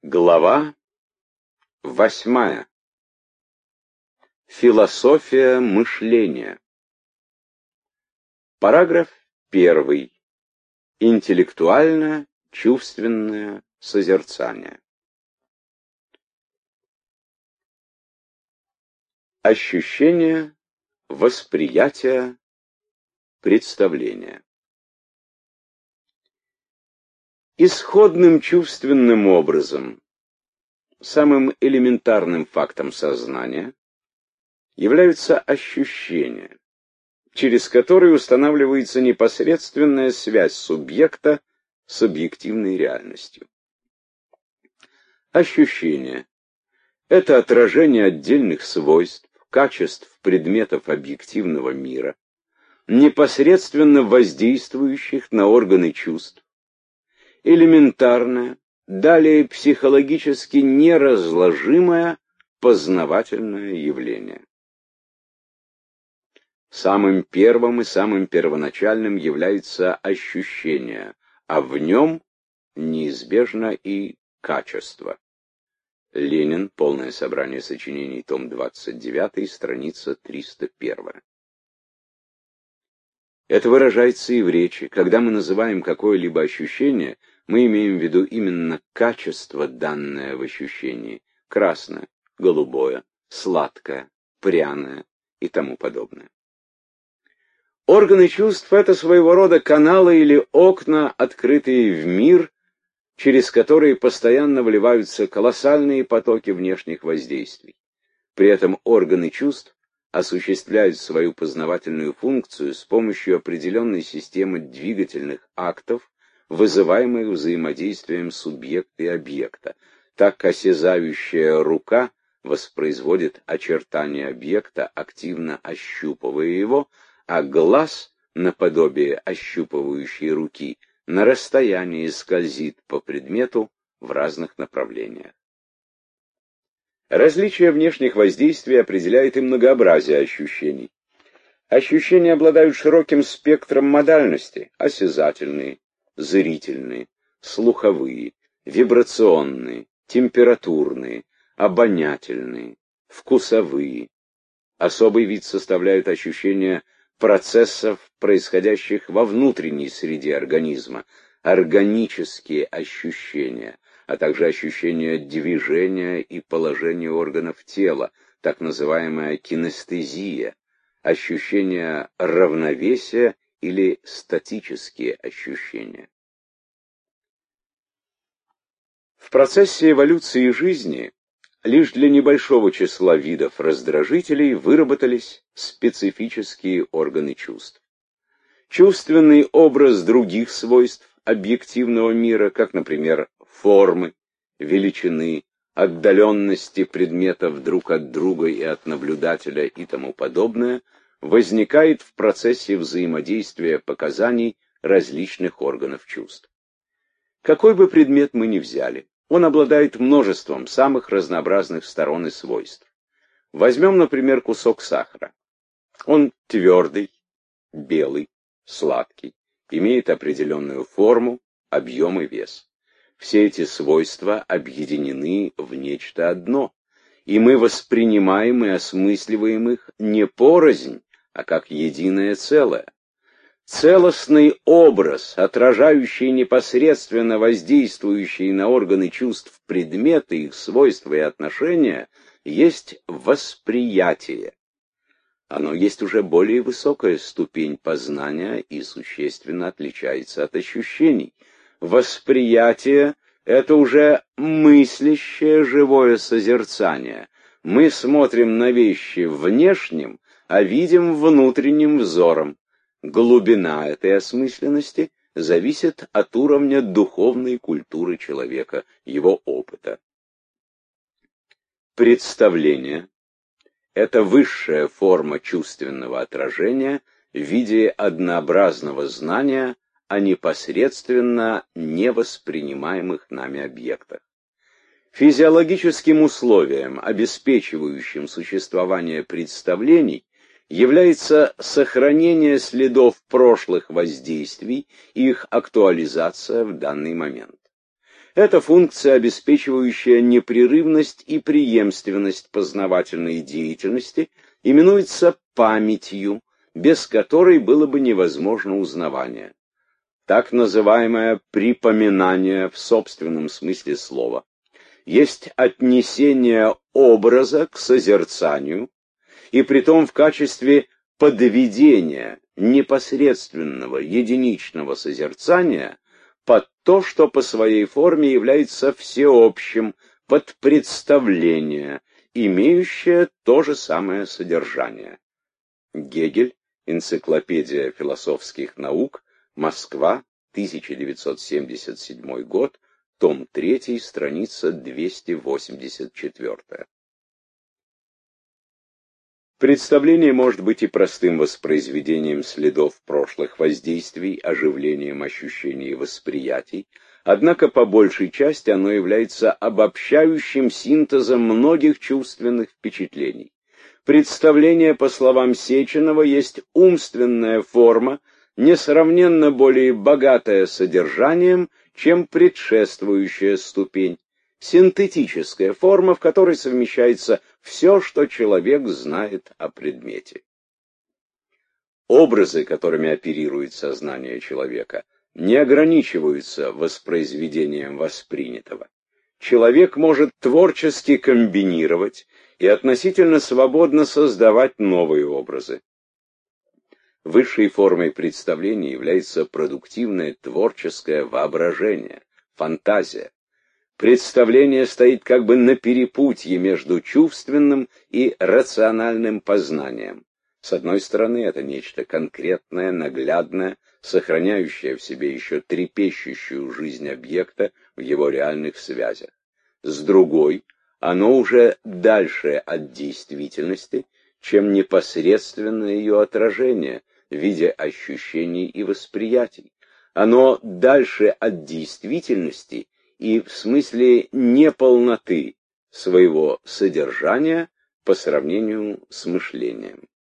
Глава 8. Философия мышления. Параграф 1. Интеллектуально-чувственное созерцание. Ощущение, восприятие, представление. Исходным чувственным образом, самым элементарным фактом сознания, являются ощущения, через которые устанавливается непосредственная связь субъекта с объективной реальностью. Ощущение — это отражение отдельных свойств, качеств предметов объективного мира, непосредственно воздействующих на органы чувств, элементарное, далее психологически неразложимое познавательное явление. Самым первым и самым первоначальным является ощущение, а в нем неизбежно и качество. Ленин. Полное собрание сочинений. Том 29, страница 301. Это выражается и в речи. Когда мы называем какое-либо ощущение, мы имеем в виду именно качество, данное в ощущении. Красное, голубое, сладкое, пряное и тому подобное. Органы чувств — это своего рода каналы или окна, открытые в мир, через которые постоянно вливаются колоссальные потоки внешних воздействий. При этом органы чувств осуществляют свою познавательную функцию с помощью определенной системы двигательных актов, вызываемых взаимодействием субъекта и объекта. Так осязающая рука воспроизводит очертания объекта, активно ощупывая его, а глаз, наподобие ощупывающей руки, на расстоянии скользит по предмету в разных направлениях. Различие внешних воздействий определяет и многообразие ощущений. Ощущения обладают широким спектром модальности: осязательные, зрительные, слуховые, вибрационные, температурные, обонятельные, вкусовые. Особый вид составляют ощущения процессов, происходящих во внутренней среде организма, органические ощущения, а также ощущения движения и положения органов тела, так называемая кинестезия, ощущения равновесия или статические ощущения. В процессе эволюции жизни лишь для небольшого числа видов раздражителей выработались специфические органы чувств. Чувственный образ других свойств объективного мира, как, например, формы, величины, отдаленности предметов друг от друга и от наблюдателя и тому подобное, возникает в процессе взаимодействия показаний различных органов чувств. Какой бы предмет мы ни взяли, он обладает множеством самых разнообразных сторон и свойств. Возьмем, например, кусок сахара. Он твердый, белый, сладкий, имеет определенную форму, объем и вес. Все эти свойства объединены в нечто одно, и мы воспринимаем и осмысливаем их не порознь, а как единое целое. Целостный образ, отражающий непосредственно воздействующие на органы чувств предметы, их свойства и отношения, есть восприятие. Оно есть уже более высокая ступень познания и существенно отличается от ощущений. Восприятие — это уже мыслящее живое созерцание. Мы смотрим на вещи внешним, а видим внутренним взором. Глубина этой осмысленности зависит от уровня духовной культуры человека, его опыта. Представление — это высшая форма чувственного отражения в виде однообразного знания о непосредственно невоспринимаемых нами объектах. Физиологическим условием, обеспечивающим существование представлений, является сохранение следов прошлых воздействий и их актуализация в данный момент. Это функция, обеспечивающая непрерывность и преемственность познавательной деятельности, именуется памятью, без которой было бы невозможно узнавание. Так называемое припоминание в собственном смысле слова есть отнесение образа к созерцанию, и притом в качестве подведения непосредственного единичного созерцания под то, что по своей форме является всеобщим, под представление, имеющее то же самое содержание. Гегель, Энциклопедия философских наук, Москва, 1977 год, том 3, страница 284. Представление может быть и простым воспроизведением следов прошлых воздействий, оживлением ощущений и восприятий, однако по большей части оно является обобщающим синтезом многих чувственных впечатлений. Представление, по словам Сеченова, есть умственная форма, несравненно более богатая содержанием, чем предшествующая ступень. Синтетическая форма, в которой совмещается все, что человек знает о предмете. Образы, которыми оперирует сознание человека, не ограничиваются воспроизведением воспринятого. Человек может творчески комбинировать и относительно свободно создавать новые образы. Высшей формой представления является продуктивное творческое воображение, фантазия. Представление стоит как бы на перепутье между чувственным и рациональным познанием. С одной стороны, это нечто конкретное, наглядное, сохраняющее в себе еще трепещущую жизнь объекта в его реальных связях. С другой, оно уже дальше от действительности, чем непосредственное ее отражение в виде ощущений и восприятий. Оно дальше от действительности и в смысле неполноты своего содержания по сравнению с мышлением.